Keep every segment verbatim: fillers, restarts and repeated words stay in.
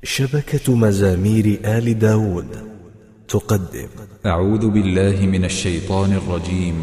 شبكة مزامير آل داود تقدم أعوذ بالله من الشيطان الرجيم.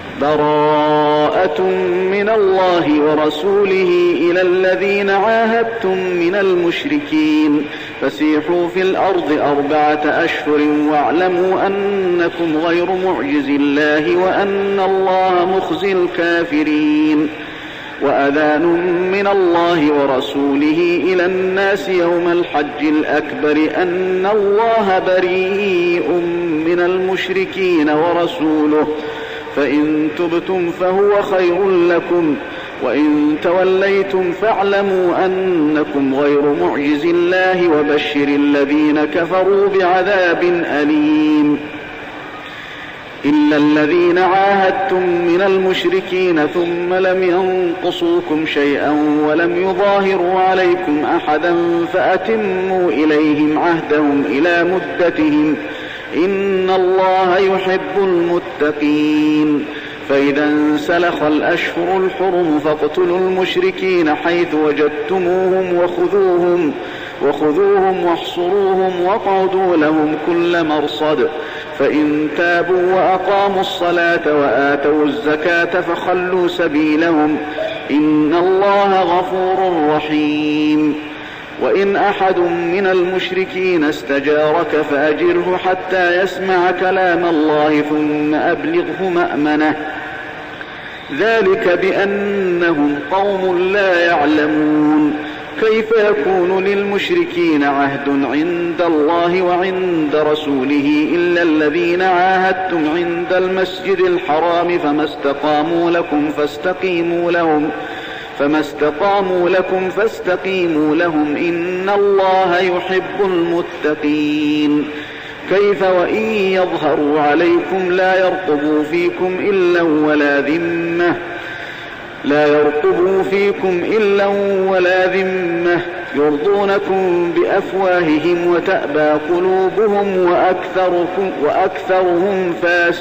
براءة من الله ورسوله إلى الذين عاهدتم من المشركين فسيحوا في الأرض أربعة أشهر واعلموا أنكم غير معجز الله وأن الله مخزي الكافرين. وأذان من الله ورسوله إلى الناس يوم الحج الأكبر أن الله بريء من المشركين ورسوله فإن تبتم فهو خير لكم وإن توليتم فاعلموا أنكم غير معجز الله وبشر الذين كفروا بعذاب أليم. إلا الذين عاهدتم من المشركين ثم لم ينقصوكم شيئا ولم يظاهروا عليكم أحدا فأتموا إليهم عهدهم إلى مدتهم إن الله يحب المتقين. فإذا انسلخ الأشهر الحرم فاقتلوا المشركين حيث وجدتموهم وخذوهم وخذوهم واحصروهم واقعدوا لهم كل مرصد فإن تابوا وأقاموا الصلاة وآتوا الزكاة فخلوا سبيلهم إن الله غفور رحيم. وإن أحد من المشركين استجارك فأجره حتى يسمع كلام الله ثم أبلغه مأمنه ذلك بأنهم قوم لا يعلمون. كيف يكون للمشركين عهد عند الله وعند رسوله إلا الذين عاهدتم عند المسجد الحرام فما استقاموا لكم فاستقيموا لهم فما استقاموا لكم فاستقيموا لهم إن الله يحب المتقين. كيف وإن يظهروا عليكم لا يرقبوا فيكم إلا ولا ذمة لا يرقبوا فيكم إلا ولا ذمة يرضونكم بأفواههم وتأبى قلوبهم وأكثركم وأكثرهم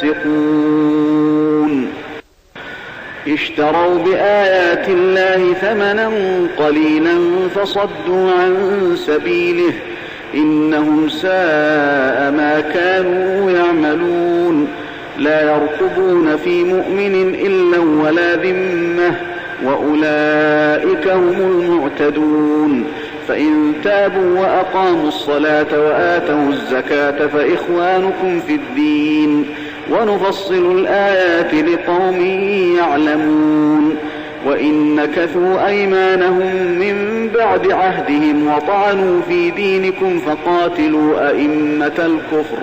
فاسقون. اشتروا بآيات الله ثمنا قليلا فصدوا عن سبيله إنهم ساء ما كانوا يعملون. لا يرقبون في مؤمن إلا ولا ذمة وأولئك هم المعتدون. فإن تابوا وأقاموا الصلاة وآتوا الزكاة فإخوانكم في الدين ونفصل الآيات لقوم يعلمون. وإن نكثوا أيمانهم من بعد عهدهم وطعنوا في دينكم فقاتلوا أئمة الكفر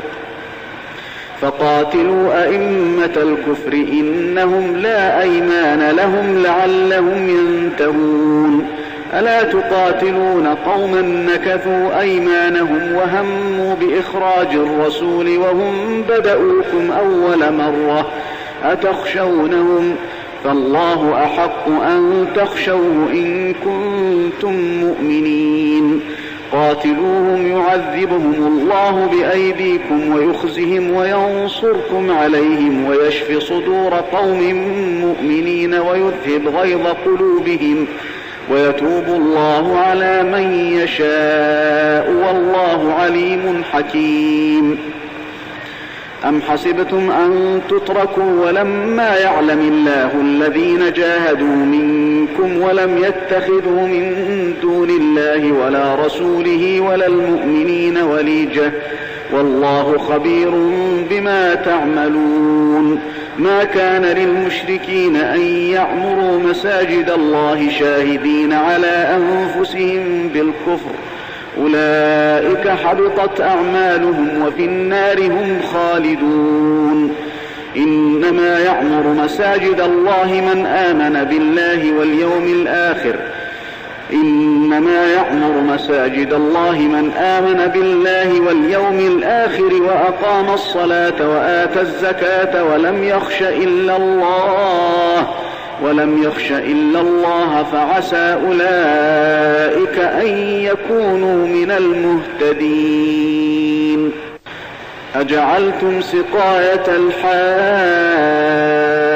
فقاتلوا أئمة الكفر إنهم لا أيمان لهم لعلهم ينتهون. ألا تقاتلون قوما نكثوا أيمانهم وهموا بإخراج الرسول وهم بدؤوكم أول مرة أتخشونهم فالله أحق أن تخشوه إن كنتم مؤمنين. قاتلوهم يعذبهم الله بأيديكم ويخزهم وينصركم عليهم ويشف صدور قوم مؤمنين ويذهب غيظ قلوبهم ويتوب الله على من يشاء والله عليم حكيم. أم حسبتم أن تتركوا ولما يعلم الله الذين جاهدوا منكم ولم يتخذوا من دون الله ولا رسوله ولا المؤمنين وليجة والله خبير بما تعملون. ما كان للمشركين أن يعمروا مساجد الله شاهدين على أنفسهم بالكفر أولئك حبطت أعمالهم وفي النار هم خالدون. إنما يعمر مساجد الله من آمن بالله واليوم الآخر إنما يعمر مساجد الله من آمن بالله واليوم الآخر وأقام الصلاة وآتى الزكاة ولم يخش إلا الله ولم يخش إلا الله فعسى أولئك أن يكونوا من المهتدين. أجعلتم سقاية الحاج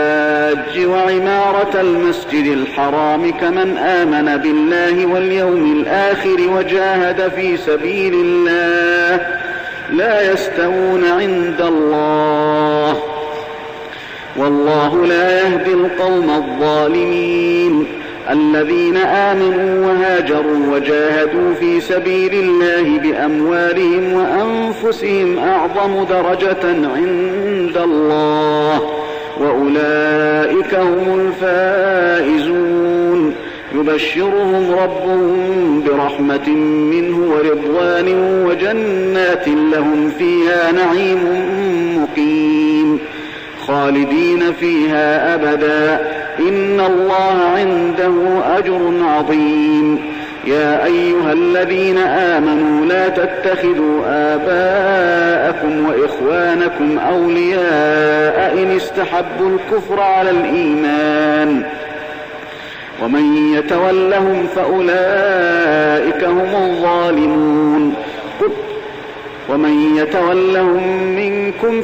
الحاج وعمارة المسجد الحرام كمن آمن بالله واليوم الآخر وجاهد في سبيل الله لا يستوون عند الله والله لا يهدي القوم الظالمين. الذين آمنوا وهاجروا وجاهدوا في سبيل الله بأموالهم وأنفسهم أعظم درجة عند الله وأولئك هم الفائزون. يبشرهم ربهم برحمة منه ورضوان وجنات لهم فيها نعيم مقيم خالدين فيها أبدا إن الله عنده أجر عظيم. يا أيها الذين آمنوا لا تتخذوا آباءكم وإخوانكم أولياء إن استحبوا الكفر على الإيمان ومن يتولهم فأولئك هم الظالمون. ومن يتولهم منكم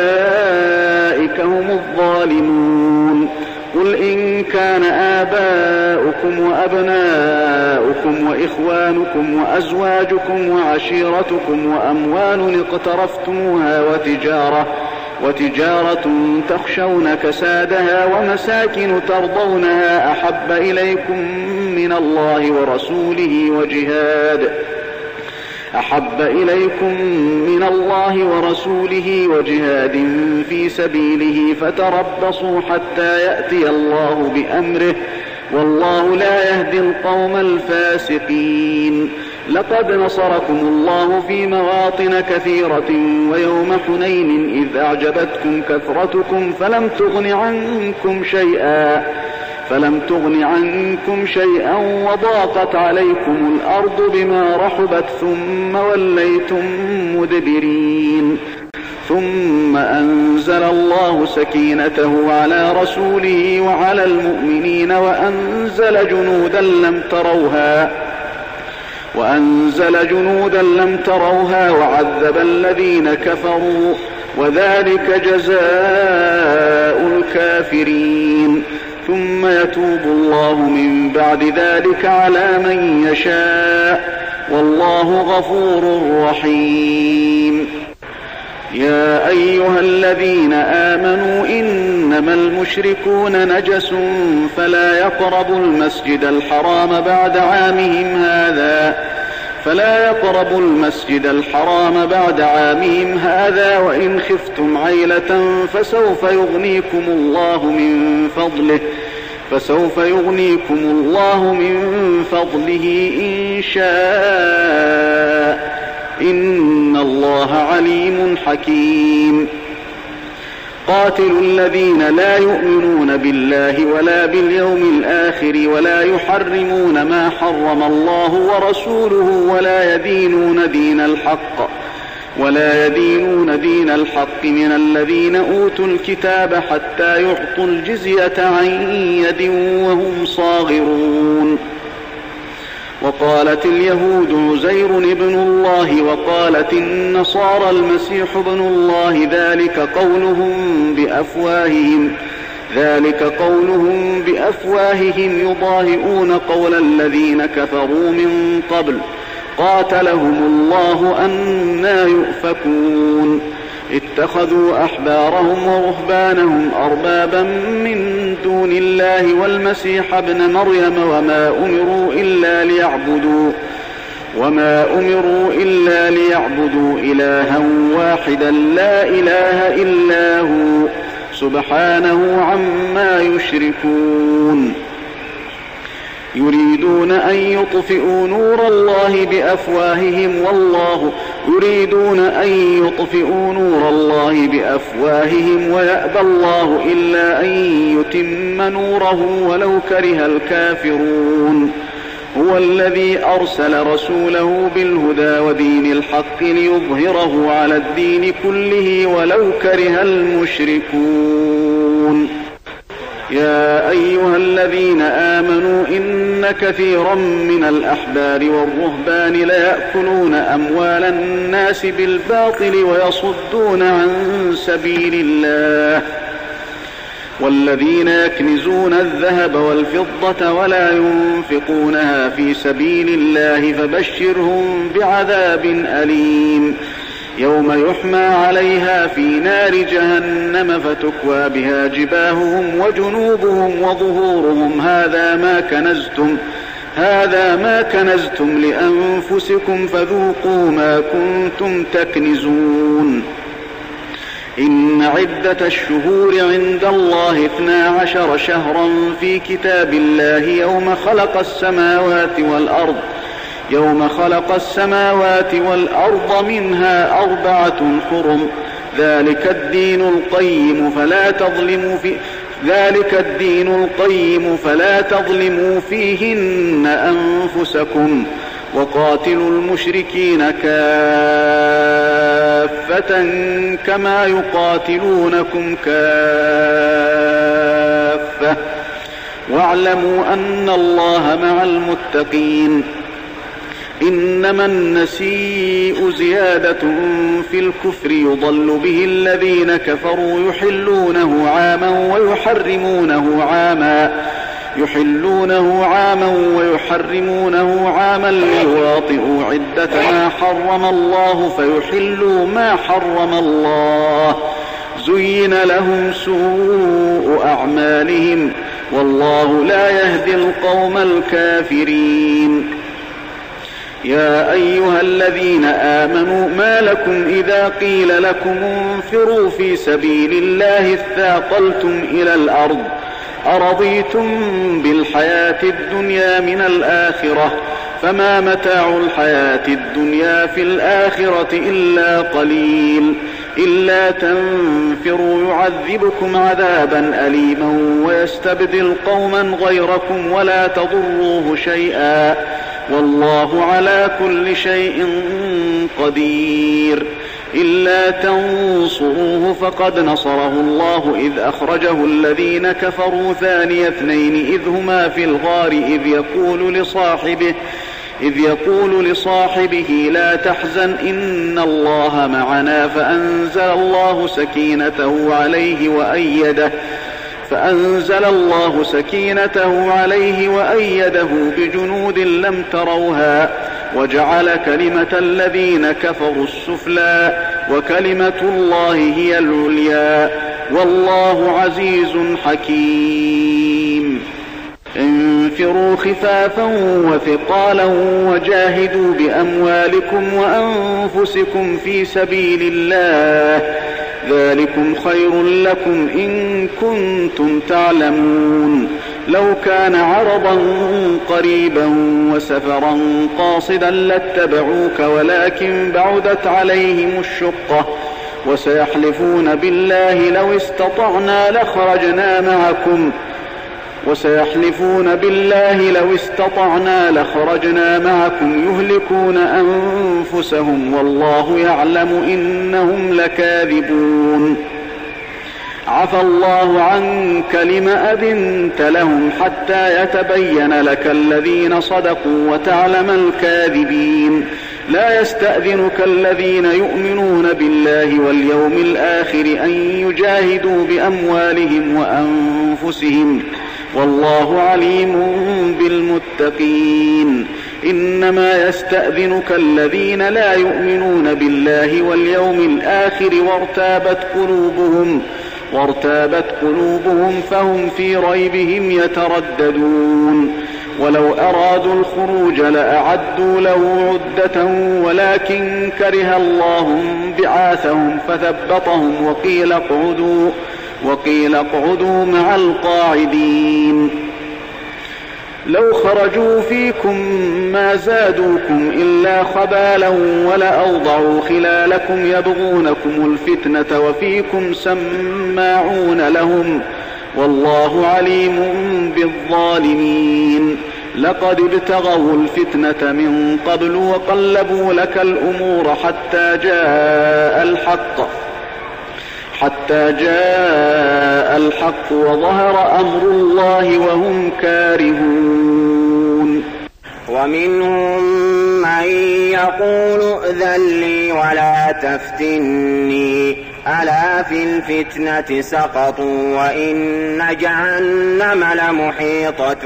فأولئك هم الظالمون. قل إن كان آباؤكم وأبناؤكم وإخوانكم وأزواجكم وعشيرتكم وأموال اقترفتموها وتجارة وتجارة تخشون كسادها ومساكن ترضونها أحب إليكم من الله ورسوله وجهاد أحب إليكم من الله ورسوله وجهاد في سبيله فتربصوا حتى يأتي الله بأمره والله لا يهدي القوم الفاسقين. لقد نصركم الله في مواطن كثيرة ويوم حنين إذ أعجبتكم كثرتكم فلم تغن عنكم شيئا فلم تغن عنكم شيئا وضاقت عليكم الأرض بما رحبت ثم وليتم مدبرين. ثم أنزل الله سكينته على رسوله وعلى المؤمنين وأنزل جنودا لم تروها وأنزل جنودا لم تروها وعذب الذين كفروا وذلك جزاء الكافرين. ثم يتوب الله من بعد ذلك على من يشاء والله غفور رحيم. يا أيها الذين آمنوا إنما المشركون نجس فلا يقربوا المسجد الحرام بعد عامهم هذا فلا يقربوا المسجد الحرام بعد عامهم هذا وإن خفتم عيلة فسوف يغنيكم الله من فضله فسوف يغنيكم الله من فضله إن شاء إن الله عليم حكيم. قاتلوا الذين لا يؤمنون بالله ولا باليوم الآخر ولا يحرمون ما حرم الله ورسوله ولا يدينون دين الحق ولا يدينون دين الحق من الذين أوتوا الكتاب حتى يعطوا الجزية عن يد وهم صاغرون. وقالت اليهود عزير ابن الله وقالت النصارى المسيح ابن الله ذلك قولهم بأفواههم ذلك قولهم بأفواههم يضاهئون قول الذين كفروا من قبل قاتلهم الله أنى يؤفكون. اتخذوا أحبارهم ورهبانهم أربابا من دون الله والمسيح ابن مريم وما أمروا إلا ليعبدوا وما أمروا إلا ليعبدوا إلها واحدا لا إله إلا هو سبحانه عما يشركون. يريدون أن يطفئوا نور الله بأفواههم والله يريدون أن يطفئوا نور الله بأفواههم ويأبى الله إلا أن يتم نوره ولو كره الكافرون. هو الذي أرسل رسوله بالهدى ودين الحق ليظهره على الدين كله ولو كره المشركون. يا أيها الذين آمنوا إن كثيرا من الأحبار والرهبان ليأكلون أموال الناس بالباطل ويصدون عن سبيل الله والذين يكنزون الذهب والفضة ولا ينفقونها في سبيل الله فبشرهم بعذاب أليم يوم يحمى عليها في نار جهنم فتكوى بها جباههم وجنوبهم وظهورهم هذا ما كنزتم هذا ما كنزتم لأنفسكم فذوقوا ما كنتم تكنزون إن عدة الشهور عند الله اثنا عشر شهرا في كتاب الله يوم خلق السماوات والأرض يوم خلق السماوات والأرض منها أربعة حرم ذلك الدين القيم فلا تظلموا في ذلك الدين القيم فلا تظلموا فيهن أنفسكم وقاتلوا المشركين كافة كما يقاتلونكم كافة واعلموا أن الله مع المتقين إنما النسيء زيادة في الكفر يضل به الذين كفروا يحلونه عاما ويحرمونه عاما يحلونه عاما ويحرمونه عاما ليواطئوا عدة ما حرم الله فيحلوا ما حرم الله زين لهم سوء أعمالهم والله لا يهدي القوم الكافرين يا أيها الذين آمنوا ما لكم إذا قيل لكم انفروا في سبيل الله اثاقلتم إلى الأرض أرضيتم بالحياة الدنيا من الآخرة فما متاع الحياة الدنيا في الآخرة إلا قليل إلا تنفروا يعذبكم عذابا أليما ويستبدل قوما غيركم ولا تضروه شيئا والله على كل شيء قدير إلا تنصروه فقد نصره الله إذ أخرجه الذين كفروا ثاني اثنين إذ هما في الغار إذ يقول لصاحبه إذ يقول لصاحبه لا تحزن إن الله معنا فأنزل الله سكينته عليه وأيده فأنزل الله سكينته عليه وأيده بجنود لم تروها وجعل كلمة الذين كفروا السفلى وكلمة الله هي العليا والله عزيز حكيم انفروا خفافا وثقالا وجاهدوا بأموالكم وأنفسكم في سبيل الله ذلكم خير لكم إن كنتم تعلمون لو كان عرضا قريبا وسفرا قاصدا لاتبعوك ولكن بعدت عليهم الشقة وسيحلفون بالله لو استطعنا لخرجنا معكم وسيحلفون بالله لو استطعنا لخرجنا معكم يهلكون أنفسهم والله يعلم إنهم لكاذبون عفى الله عنك لم أذنت لهم حتى يتبين لك الذين صدقوا وتعلم الكاذبين لا يستأذنك الذين يؤمنون بالله واليوم الآخر أن يجاهدوا بأموالهم وأنفسهم والله عليم بالمتقين إنما يستأذنك الذين لا يؤمنون بالله واليوم الآخر وارتابت قلوبهم وارتابت قلوبهم فهم في ريبهم يترددون ولو أرادوا الخروج لأعدوا له عدة ولكن كره الله بعاثهم فثبطهم وقيل اقعدوا وقيل اقعدوا مع القاعدين لو خرجوا فيكم ما زادوكم إلا خبالا ولأوضعوا خلالكم يبغونكم الفتنة وفيكم سماعون لهم والله عليم بالظالمين لقد ابتغوا الفتنة من قبل وقلبوا لك الأمور حتى جاء الحق حتى جاء الحق وظهر أمر الله وهم كارهون ومنهم من يقول ائذن لي ولا تفتني ألا في الفتنة سقطوا وإن جهنم لمحيطة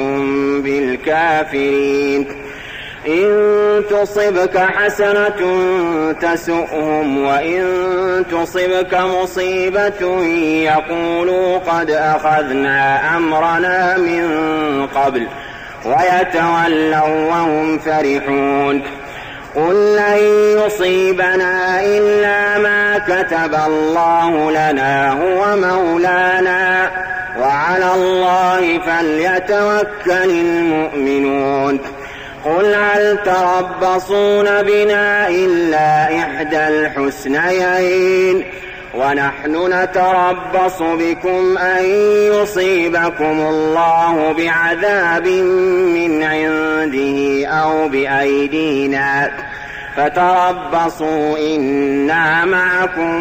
بالكافرين إن تصبك حسنة تسؤهم وإن تصبك مصيبة يقولوا قد أخذنا أمرنا من قبل ويتولوا وهم فرحون قل لن يصيبنا إلا ما كتب الله لنا هو مولانا وعلى الله فليتوكل المؤمنون قل هل تربصون بنا إلا إحدى الحسنيين ونحن نتربص بكم أن يصيبكم الله بعذاب من عنده أو بأيدينا فتربصوا إنا معكم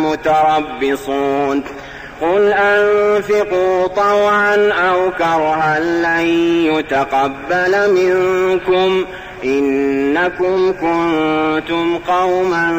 متربصون قل أنفقوا طوعا أو كرها لن يتقبل منكم إنكم كنتم قوما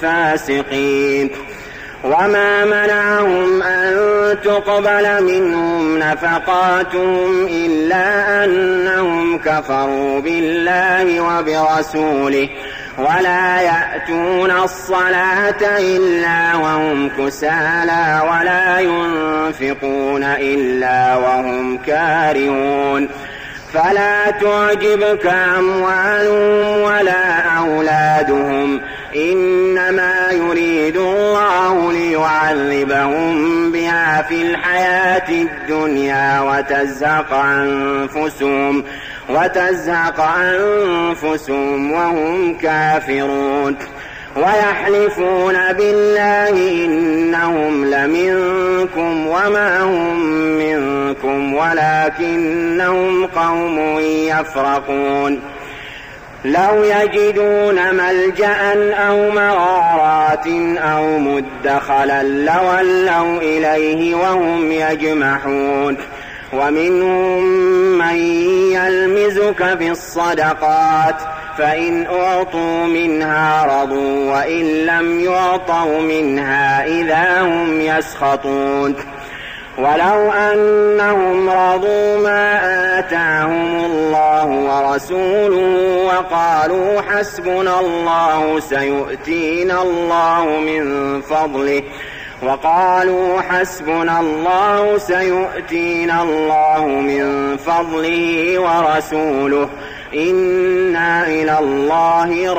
فاسقين وما منعهم أن تقبل منهم نفقاتهم إلا أنهم كفروا بالله وبرسوله ولا يأتون الصلاة إلا وهم كسالى ولا ينفقون إلا وهم كارهون فلا تعجبك أموالهم ولا أولادهم إنما يريد الله ليعذبهم بها في الحياة الدنيا وتزهق أنفسهم وتزهق أنفسهم وهم كافرون ويحلفون بالله إنهم لمنكم وما هم منكم ولكنهم قوم يفرقون لو يجدون ملجأ أو مغارات أو مدخلا لولوا إليه وهم يجمحون ومنهم من يلمزك في الصدقات فإن أعطوا منها رضوا وإن لم يعطوا منها إذا هم يسخطون ولو أنهم رضوا ما آتاهم الله ورسوله وقالوا حسبنا الله سيؤتينا الله من فضله وقالوا حسبنا الله سيؤتينا الله من فضله ورسوله إنا إلى الله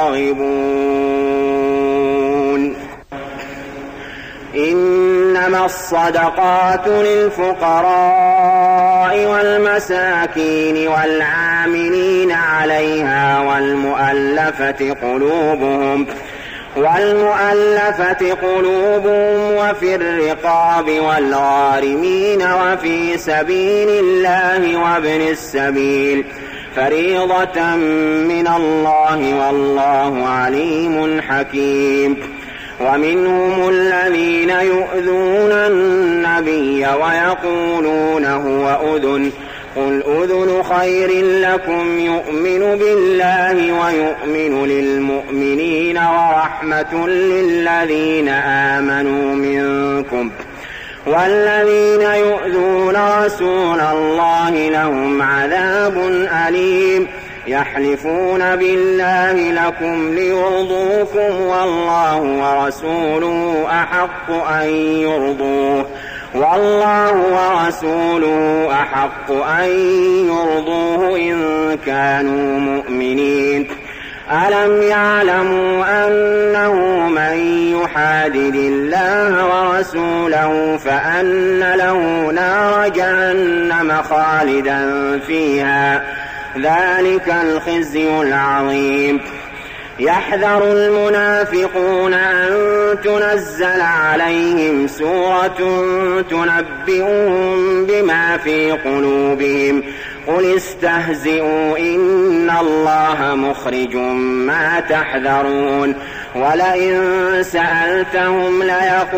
راغبون إنما الصدقات للفقراء والمساكين والعاملين عليها والمؤلفة قلوبهم والمؤلفة قلوبهم وفي الرقاب والغارمين وفي سبيل الله وابن السبيل فريضة من الله والله عليم حكيم ومنهم الذين يؤذون النبي ويقولون هو أذن قل أذن خير لكم يؤمن بالله ويؤمن للمؤمنين ورحمة للذين آمنوا منكم والذين يؤذون رسول الله لهم عذاب أليم يحلفون بالله لكم ليرضوكم والله ورسوله أحق أن يرضوه والله ورسوله أحق أن يرضوه إن كانوا مؤمنين ألم يعلموا أنه من يحادد الله ورسوله فأن له نار جهنم خالدا فيها ذلك الخزي العظيم يحذر المنافقون أن تنزل عليهم سورة تنبئهم بما في قلوبهم قل استهزئوا إن الله مخرج ما تحذرون ولئن سألتهم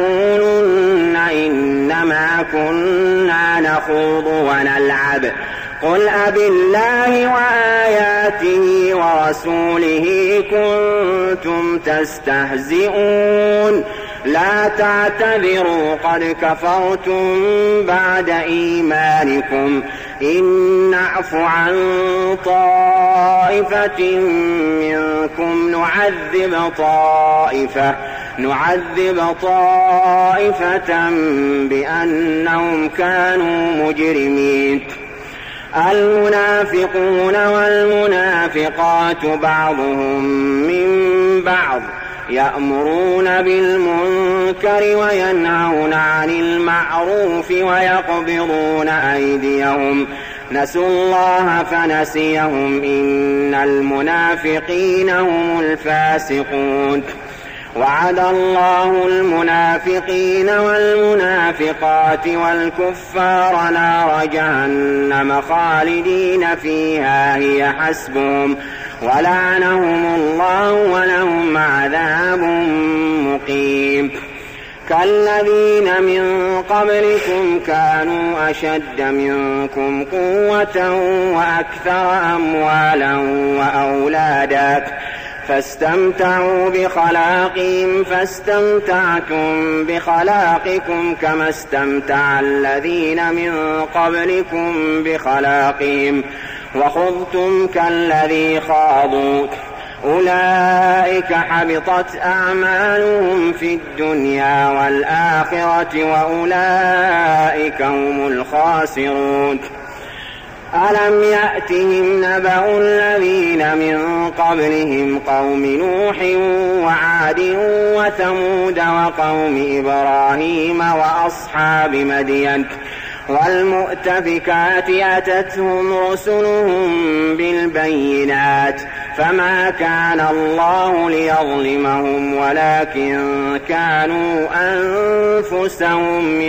ليقولن إنما كنا نخوض ونلعب قل أبالله وآياته ورسوله كنتم تستهزئون لا تعتذروا قد كفرتم بعد إيمانكم إن نعف عن طائفة منكم نعذب طائفة نعذب طائفة بأنهم كانوا مجرمين المنافقون والمنافقات بعضهم من بعض يأمرون بالمنكر وينهون عن المعروف ويقبضون أيديهم نسوا الله فنسيهم إن المنافقين هم الفاسقون وعد الله المنافقين والمنافقات والكفار نار جهنم خالدين فيها هي حسبهم ولعنهم الله ولهم عذاب مقيم كالذين من قبلكم كانوا أشد منكم قوة وأكثر أموالا وأولادا فاستمتعوا بخلاقهم فاستمتعتم بخلاقكم كما استمتع الذين من قبلكم بخلاقهم وخضتم كالذي خاضوا أولئك حبطت أعمالهم في الدنيا والآخرة وأولئك هم الخاسرون ألم يأتهم نبأ الذين من قبلهم قوم نوح وعاد وثمود وقوم إبراهيم وأصحاب مدين والمؤتفكات أتتهم رسلهم بالبينات فما كان الله ليظلمهم ولكن كانوا أنفسهم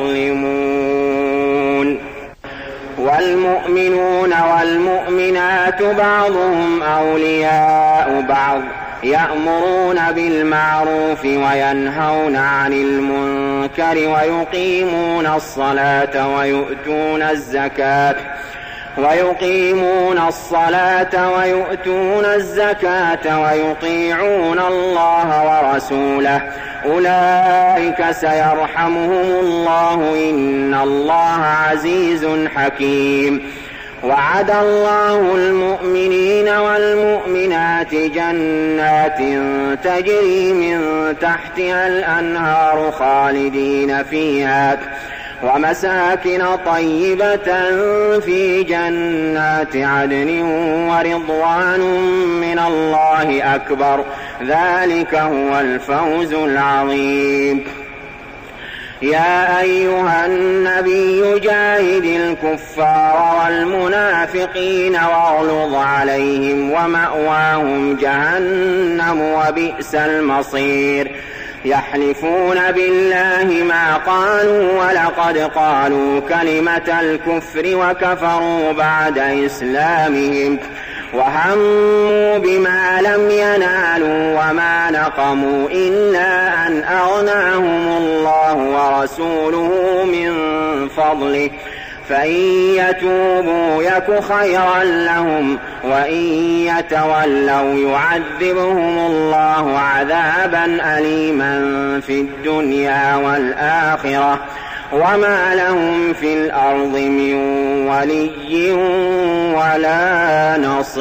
يظلمون والمؤمنون والمؤمنات بعضهم أولياء بعض يأمرون بالمعروف وينهون عن المنكر ويقيمون الصلاة ويؤتون الزكاة ويقيمون الصلاة ويؤتون الزكاة ويطيعون الله ورسوله أولئك سيرحمهم الله إن الله عزيز حكيم وعد الله المؤمنين والمؤمنات جنات تجري من تحتها الأنهار خالدين فيها ومساكن طيبة في جنات عدن ورضوان من الله أكبر ذلك هو الفوز العظيم يا أيها النبي جاهد الكفار والمنافقين واغلظ عليهم ومأواهم جهنم وبئس المصير يحلفون بالله ما قالوا ولقد قالوا كلمة الكفر وكفروا بعد إسلامهم وهموا بما لم ينالوا وما نقموا إلا أن أغناهم الله ورسوله من فضله فإن يتوبوا يك خيرا لهم وإن يتولوا يعذبهم الله عذابا أليما في الدنيا والآخرة وما لهم في الأرض من ولي ولا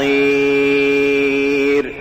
نصير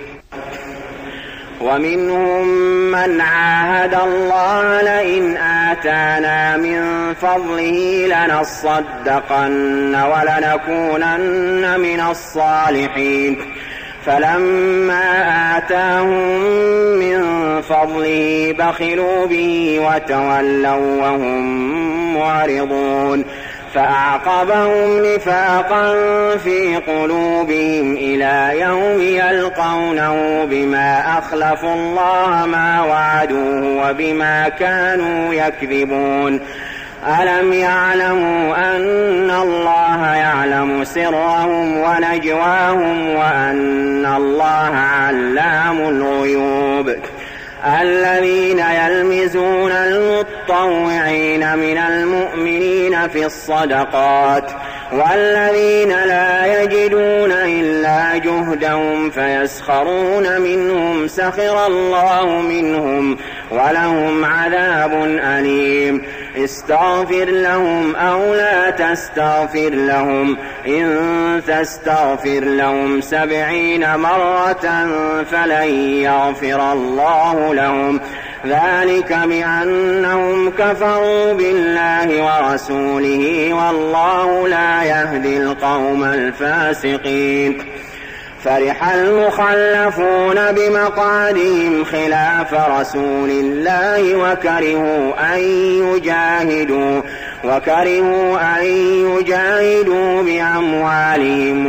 ومنهم من عاهد الله لئن آتانا من فضله لنصدقن ولنكونن من الصالحين فلما آتاهم من فضله بخلوا به وتولوا وهم معرضون فأعقبهم نفاقا في قلوبهم إلى يوم يلقونه بما أخلفوا الله ما وعدوه وبما كانوا يكذبون ألم يعلموا أن الله يعلم سرهم ونجواهم وأن الله علام الغيوب الذين يلمزون المطوعين من المؤمنين في الصدقات والذين لا يجدون إلا جهدهم فيسخرون منهم سخر الله منهم ولهم عذاب أليم استغفر لهم أو لا تستغفر لهم إن تستغفر لهم سبعين مرة فلن يغفر الله لهم ذلك بأنهم كفروا بالله ورسوله والله لا يهدي القوم الفاسقين فرح المخلفون بمقعدهم خلاف رسول الله وكرهوا أن يجاهدوا وكرهوا أن يجاهدوا بأموالهم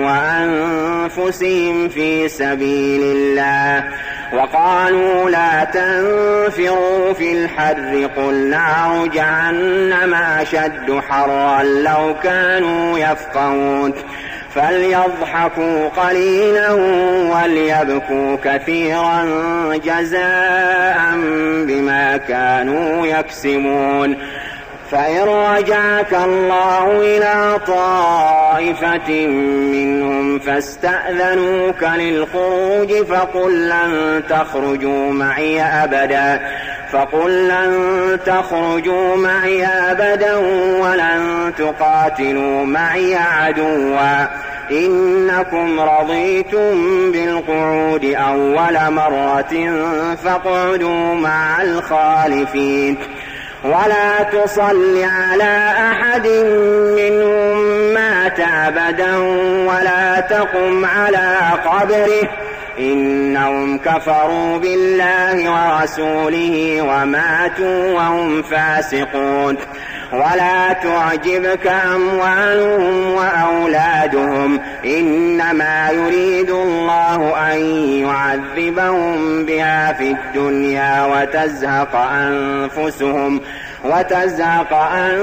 وأنفسهم في سبيل الله وقالوا لا تنفروا في الحر قل نار جهنم أشد حرا لو كانوا يفقهون فليضحكوا قليلا وليبكوا كثيرا جزاء بما كانوا يكسبون فإن رجعك الله إلى طائفة منهم فاستأذنوك للخروج فقل لن تخرجوا معي أبدا فقل لن تخرجوا معي أبدا ولن تقاتلوا معي عدوا إنكم رضيتم بالقعود أول مرة فاقعدوا مع الخالفين ولا تصل على أحد منهم مات أبدا ولا تقم على قبره إنهم كفروا بالله ورسوله وماتوا وهم فاسقون ولا تعجبك أموالهم وأولادهم إنما يريد الله أن يعذبهم بها في الدنيا وتزهق أنفسهم وتزهق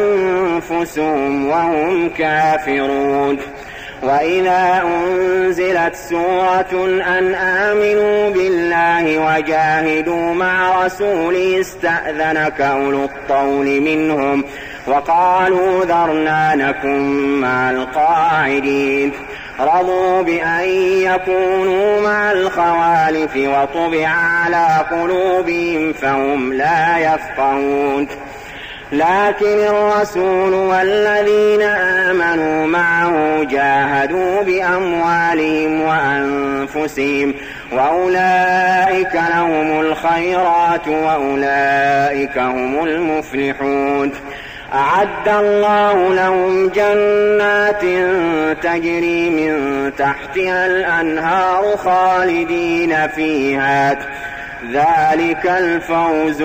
أنفسهم وهم كافرون وإذا أنزلت سورة أن آمنوا بالله وجاهدوا مع رسوله استأذنك أولو الطول منهم وقالوا ذرنا نكن مع القاعدين رضوا بأن يكونوا مع الخوالف وطبع على قلوبهم فهم لا يفقهون لكن الرسول والذين آمنوا معه جاهدوا بأموالهم وأنفسهم وأولئك لهم الخيرات وأولئك هم المفلحون أعد الله لهم جنات تجري من تحتها الأنهار خالدين فيها ذلك الفوز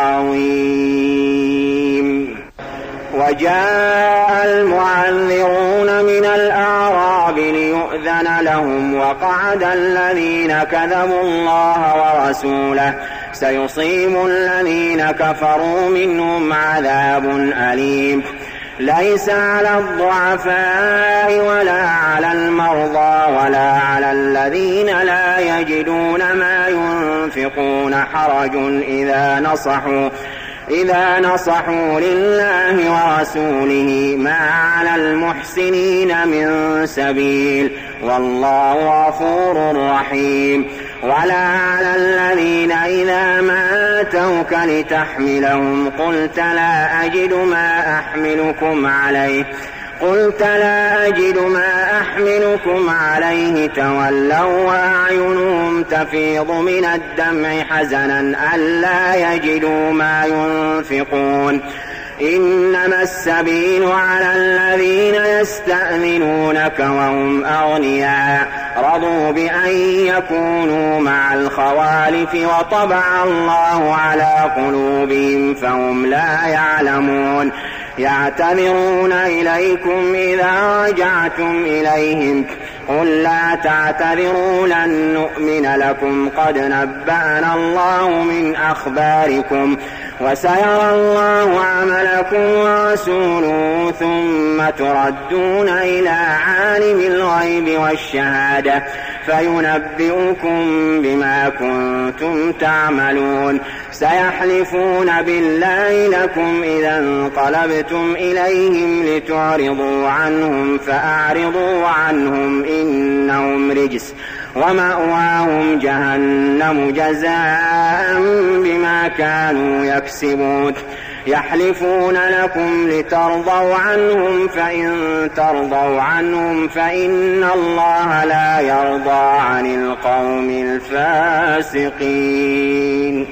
العظيم وجاء المعذرون من الأعراب ليؤذن لهم وقعد الذين كذبوا الله ورسوله سيصيب الذين كفروا منهم عذاب أليم ليس على الضعفاء ولا على المرضى ولا على الذين لا يجدون ما ينفقون حرج إذا نصحوا إذا نصحوا لله ورسوله ما على المحسنين من سبيل والله غفور رحيم ولا على الذين إذا ما آتوك لتحملهم قلت لا أجد ما أحملكم عليه قلت لا أجد ما أحملكم عليه تولوا وأعينهم تفيض من الدمع حزنا ألا يجدوا ما ينفقون إنما السبيل على الذين يستأذنونك وهم أغنياء رضوا بأن يكونوا مع الخوالف وطبع الله على قلوبهم فهم لا يعلمون يعتذرون إليكم إذا رجعتم إليهم قل لا تعتذروا لن نؤمن لكم قد نبأنا الله من أخباركم وسيرى الله عملكم ورسوله ثم تردون إلى عالم الغيب والشهادة فينبئكم بما كنتم تعملون سيحلفون بالله لكم إذا انقلبتم إليهم لتعرضوا عنهم فأعرضوا عنهم إنهم رجس ومأواهم جهنم جزاء بما كانوا يكسبون يحلفون لكم لترضوا عنهم فإن ترضوا عنهم فإن الله لا يرضى عن القوم الفاسقين.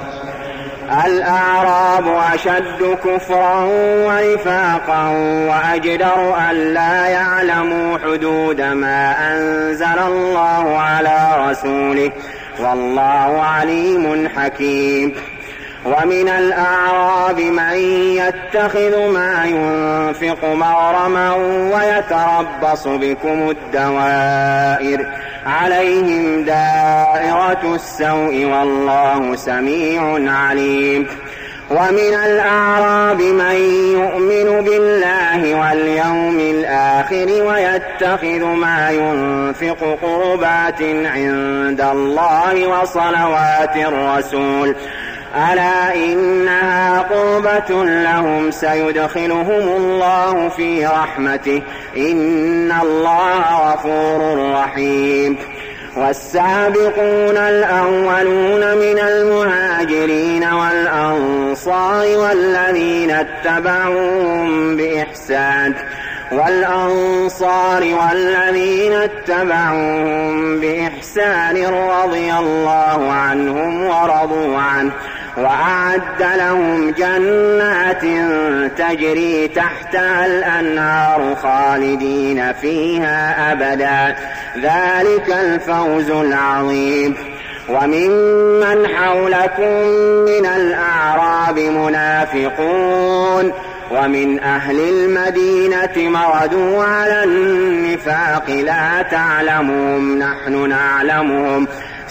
الأعراب أشد كفرا ونفاقا وأجدر ألا يعلموا حدود ما أنزل الله على رسوله والله عليم حكيم. ومن الأعراب من يتخذ ما ينفق مغرما ويتربص بكم الدوائر عليهم دائرة السوء والله سميع عليم. ومن الأعراب من يؤمن بالله واليوم الآخر ويتخذ ما ينفق قربات عند الله وصلوات الرسول ألا إنها قربة لهم سيدخلهم الله في رحمته إن الله غفور رحيم. والسابقون الأولون من المهاجرين والأنصار والذين اتبعوهم بإحسان والأنصار والذين اتبعوهم بإحسان رضي الله عنهم ورضوا عنه وأعد لهم جنات تجري تحتها الأنهار خالدين فيها أبدا ذلك الفوز العظيم. وممن حولكم من الأعراب منافقون ومن أهل المدينة مردوا على النفاق لا تعلمهم نحن نعلمهم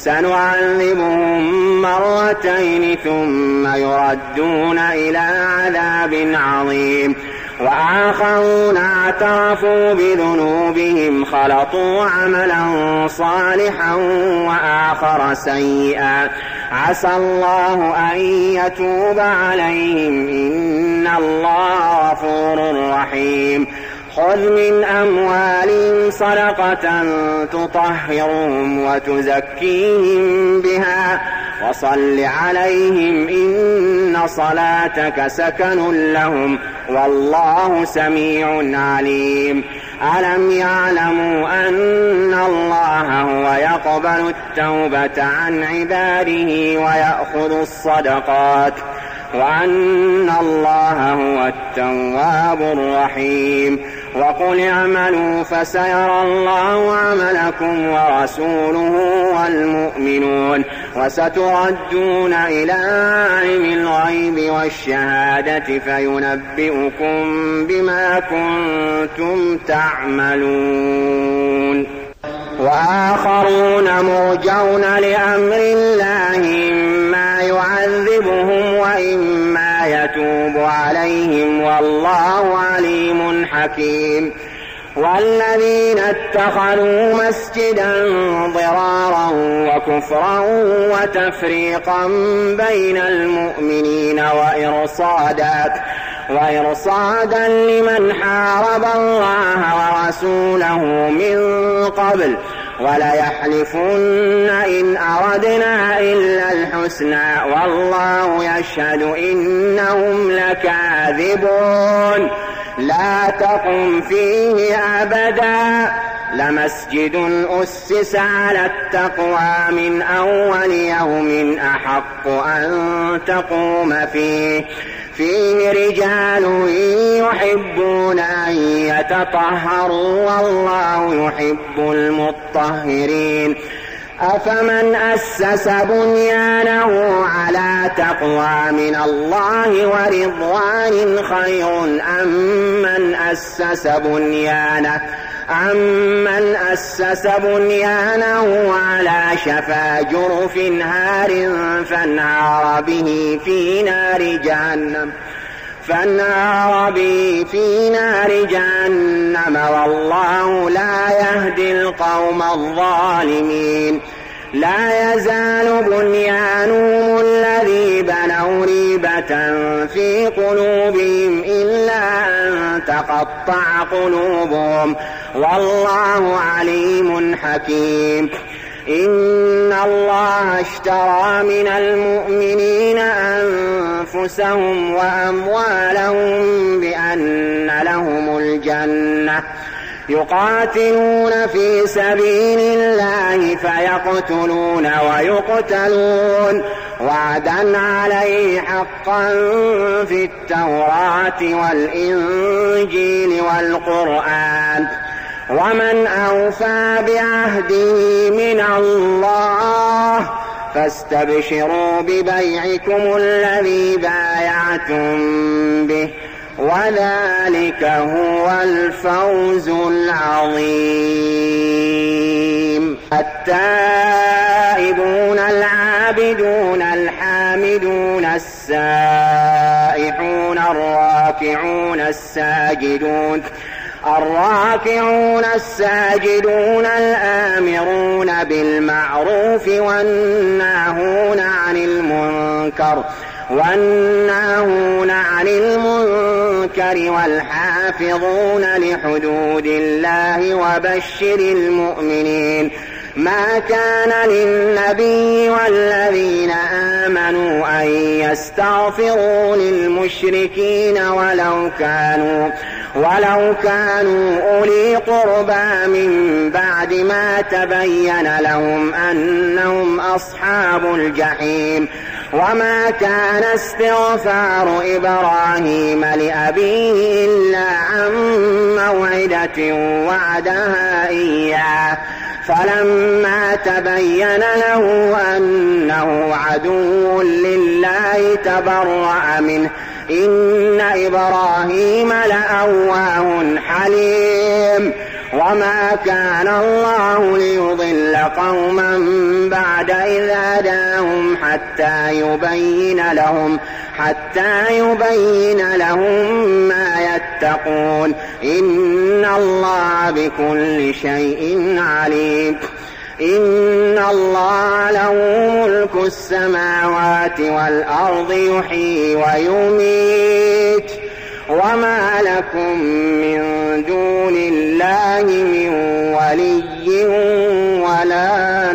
سنعذبهم مرتين ثم يردون إلى عذاب عظيم. وآخرون اعترفوا بذنوبهم خلطوا عملا صالحا وآخر سيئا عسى الله أن يتوب عليهم إن الله غفور رحيم. خذ من أموالهم صدقة تطهرهم وتزكيهم بها وصل عليهم إن صلاتك سكن لهم والله سميع عليم. ألم يعلموا أن الله هو يقبل التوبة عن عباده ويأخذ الصدقات وأن الله هو التواب الرحيم. وقل اعملوا فسيرى الله عملكم ورسوله والمؤمنون وستردون إلى عالم الغيب والشهادة فينبئكم بما كنتم تعملون. وآخرون مرجون لأمر الله إما يعذبهم وإما يتوب عليهم والله عليم حكيم. والذين اتخذوا مسجدا ضرارا وكفرا وتفريقا بين المؤمنين وإرصادا وإرصادا لمن حارب الله ورسوله من قبل وليحلفن إن أردنا إلا الحسنى والله يشهد إنهم لكاذبون. لا تقم فيه أبدا لمسجد أسس على التقوى من أول يوم أحق أن تقوم فيه فيه رجال يحبون أن يتطهروا والله يحب المطهرين. أفمن أسس بنيانه على تقوى من الله ورضوان خير أم من أسس بنيانه أمن أسس بنيانه على شفا جرف هار فانهار به في نار جهنم فانهار به في نار جهنم والله لا يهدي القوم الظالمين. لا يزال بنيانهم الذي بنوا ريبة في قلوبهم إلا أن تقطع قلوبهم والله عليم حكيم. إن الله اشترى من المؤمنين أنفسهم وأموالهم بأن لهم الجنة يقاتلون في سبيل الله فيقتلون ويقتلون وعدا عليه حقا في التوراة والإنجيل والقرآن ومن أوفى بعهده من الله فاستبشروا ببيعكم الذي بايعتم به وذلك هو الفوز العظيم. التائبون العابدون الحامدون السائحون الراكعون الساجدون الراكعون الساجدون الآمرون بالمعروف والناهون عن المنكر والناهون عن المنكر والحافظون لحدود الله وبشر المؤمنين. ما كان للنبي والذين آمنوا أن يستغفروا للمشركين ولو كانوا ولو كانوا أولي قربى من بعد ما تبين لهم أنهم أصحاب الجحيم. وما كان استغفار إبراهيم لأبيه إلا عن موعدة وعدها إياه فلما تبين له أنه عدو لله تبرأ منه إن إبراهيم لأواه حليم. وما كان الله ليضل قوما بعد إذ هداهم حتى يبين لهم حتى يبين لهم ما يتقون إن الله بكل شيء عليم. إن الله له ملك السماوات والأرض يحيي ويميت وما لكم من دون الله من ولي ولا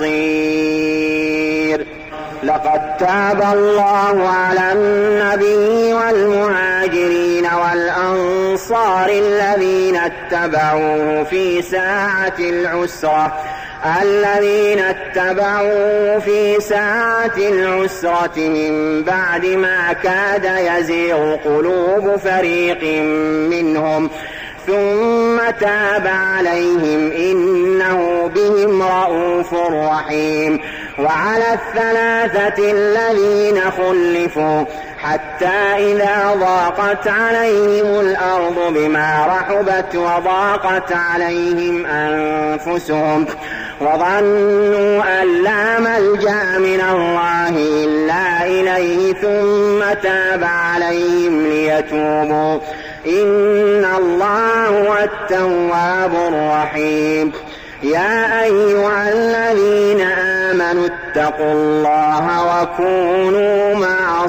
نصير. لقد تاب الله على النبي والمهاجرين والأنصار الذين اتبعوه في ساعة العسرة الذين اتبعوه في ساعة العسرة من بعد ما كاد يزيغ قلوب فريق منهم ثم تاب عليهم إنه بهم رءوف رحيم. وعلى الثلاثة الذين خلفوا حتى إذا ضاقت عليهم الأرض بما رحبت وضاقت عليهم أنفسهم وظنوا أن لا ملجأ من الله إلا إليه ثم تاب عليهم ليتوبوا إن الله هو التواب الرحيم. يا أيها الذين آمنوا اتقوا الله وكونوا مع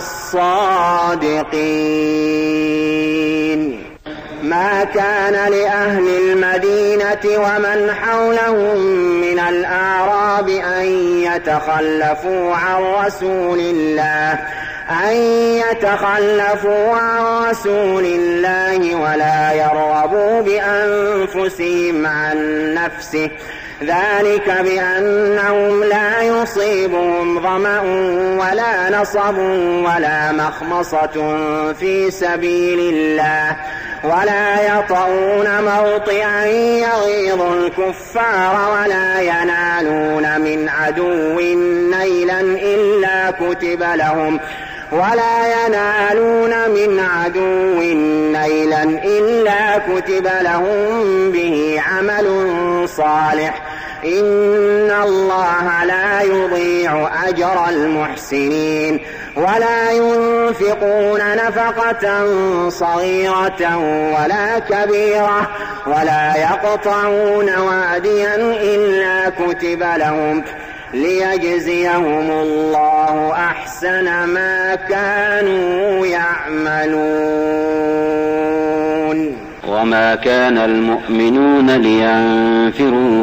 الصادقين. ما كان لأهل المدينة ومن حولهم من الأعراب أن يتخلفوا عن رسول الله أن يتخلفوا عن رسول الله ولا يرغبوا بأنفسهم عن نفسه ذلك بأنهم لا يصيبهم ظمأ ولا نصب ولا مخمصة في سبيل الله ولا يطؤون موطئا يغيظ الكفار ولا ينالون من عدو نيلا إلا كتب لهم ولا ينالون من عدو نيلا إلا كتب لهم به عمل صالح إن الله لا يضيع أجر المحسنين ولا ينفقون نفقة صغيرة ولا كبيرة ولا يقطعون واديا إلا كتب لهم ليجزيهم الله أحسن ما كانوا يعملون. وما كان المؤمنون لينفروا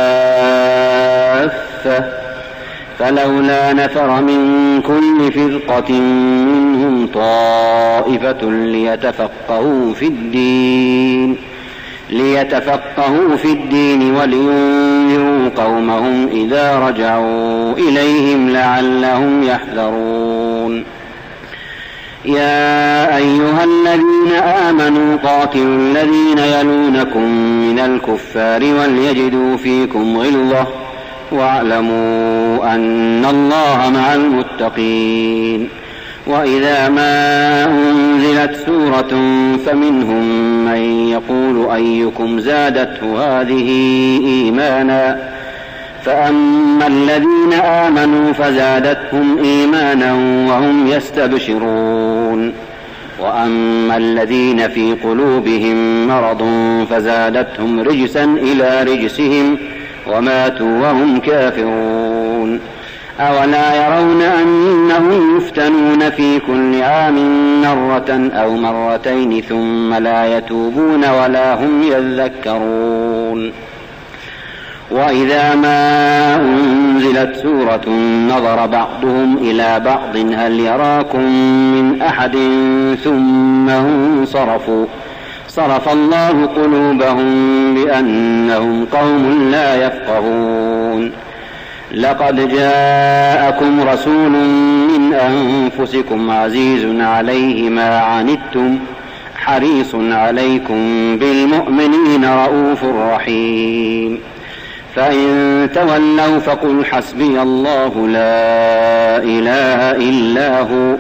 كافة فلولا نفر من كل فرقة منهم طائفة ليتفقهوا في الدين ليتفقهوا في الدين ولينذروا قومهم إذا رجعوا إليهم لعلهم يحذرون. يا أيها الذين آمنوا قاتلوا الذين يلونكم من الكفار وليجدوا فيكم غلظة واعلموا أن الله مع المتقين. وإذا ما أنزلت سورة فمنهم من يقول أيكم زادته هذه إيمانا فأما الذين آمنوا فزادتهم إيمانا وهم يستبشرون وأما الذين في قلوبهم مرض فزادتهم رجسا إلى رجسهم وماتوا وهم كافرون. أولا يرون أنهم يفتنون في كل عام مرة أو مرتين ثم لا يتوبون ولا هم يذكرون. وإذا ما أنزلت سورة نظر بعضهم إلى بعض هل يراكم من أحد ثم هم صرفوا صرف الله قلوبهم بأنهم قوم لا يفقهون. لقد جاءكم رسول من أنفسكم عزيز عليه ما عنتم حريص عليكم بالمؤمنين رؤوف رحيم. فإن تولوا فقل حسبي الله لا إله إلا هو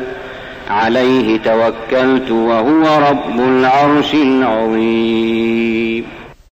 عليه توكلت وهو رب العرش العظيم.